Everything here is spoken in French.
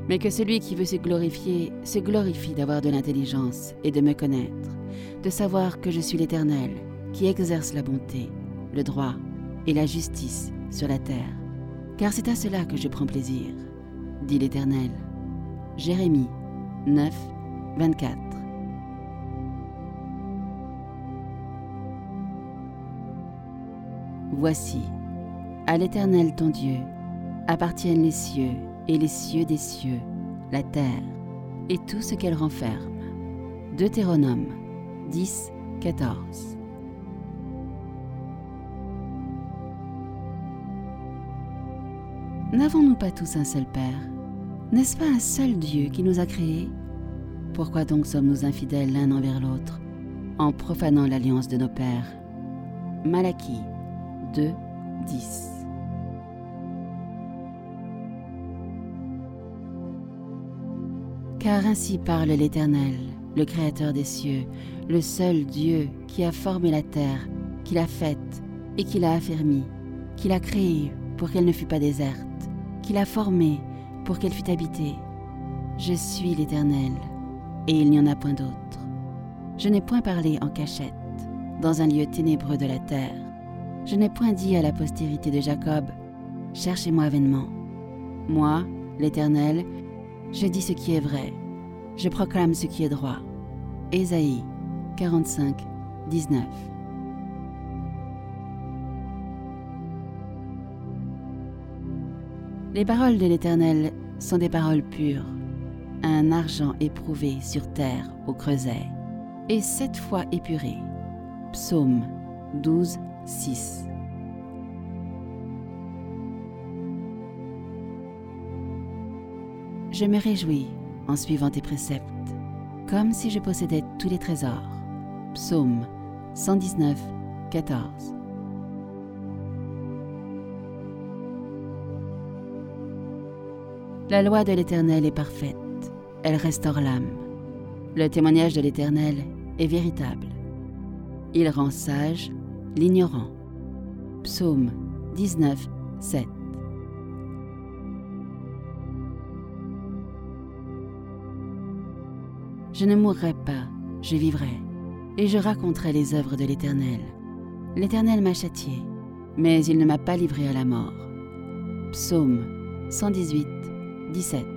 mais que celui qui veut se glorifie d'avoir de l'intelligence et de me connaître, de savoir que je suis l'Éternel, qui exerce la bonté, le droit et la justice sur la terre. Car c'est à cela que je prends plaisir, dit l'Éternel. Jérémie 9, 24. Voici, à l'Éternel ton Dieu, appartiennent les cieux et les cieux des cieux, la terre, et tout ce qu'elle renferme. Deutéronome 10, 14. N'avons-nous pas tous un seul Père? N'est-ce pas un seul Dieu qui nous a créés? Pourquoi donc sommes-nous infidèles l'un envers l'autre, en profanant l'alliance de nos pères? Malachie 2, 10. Car ainsi parle l'Éternel, le Créateur des cieux, le seul Dieu qui a formé la terre, qui l'a faite et qui l'a affermie, qui l'a créée pour qu'elle ne fût pas déserte, qui l'a formée pour qu'elle fût habitée. Je suis l'Éternel, et il n'y en a point d'autre. Je n'ai point parlé en cachette, dans un lieu ténébreux de la terre. Je n'ai point dit à la postérité de Jacob, « Cherchez-moi vainement ». Moi, l'Éternel, je dis ce qui est vrai, je proclame ce qui est droit. Ésaïe 45, 19. Les paroles de l'Éternel sont des paroles pures, un argent éprouvé sur terre au creuset, et 7 fois épuré. Psaume 12, 6. Je me réjouis en suivant tes préceptes, comme si je possédais tous les trésors. Psaume 119, 14. La loi de l'Éternel est parfaite, elle restaure l'âme. Le témoignage de l'Éternel est véritable. Il rend sage l'ignorant. Psaume 19, 7. Je ne mourrai pas, je vivrai, et je raconterai les œuvres de l'Éternel. L'Éternel m'a châtié, mais il ne m'a pas livré à la mort. Psaume 118, 17.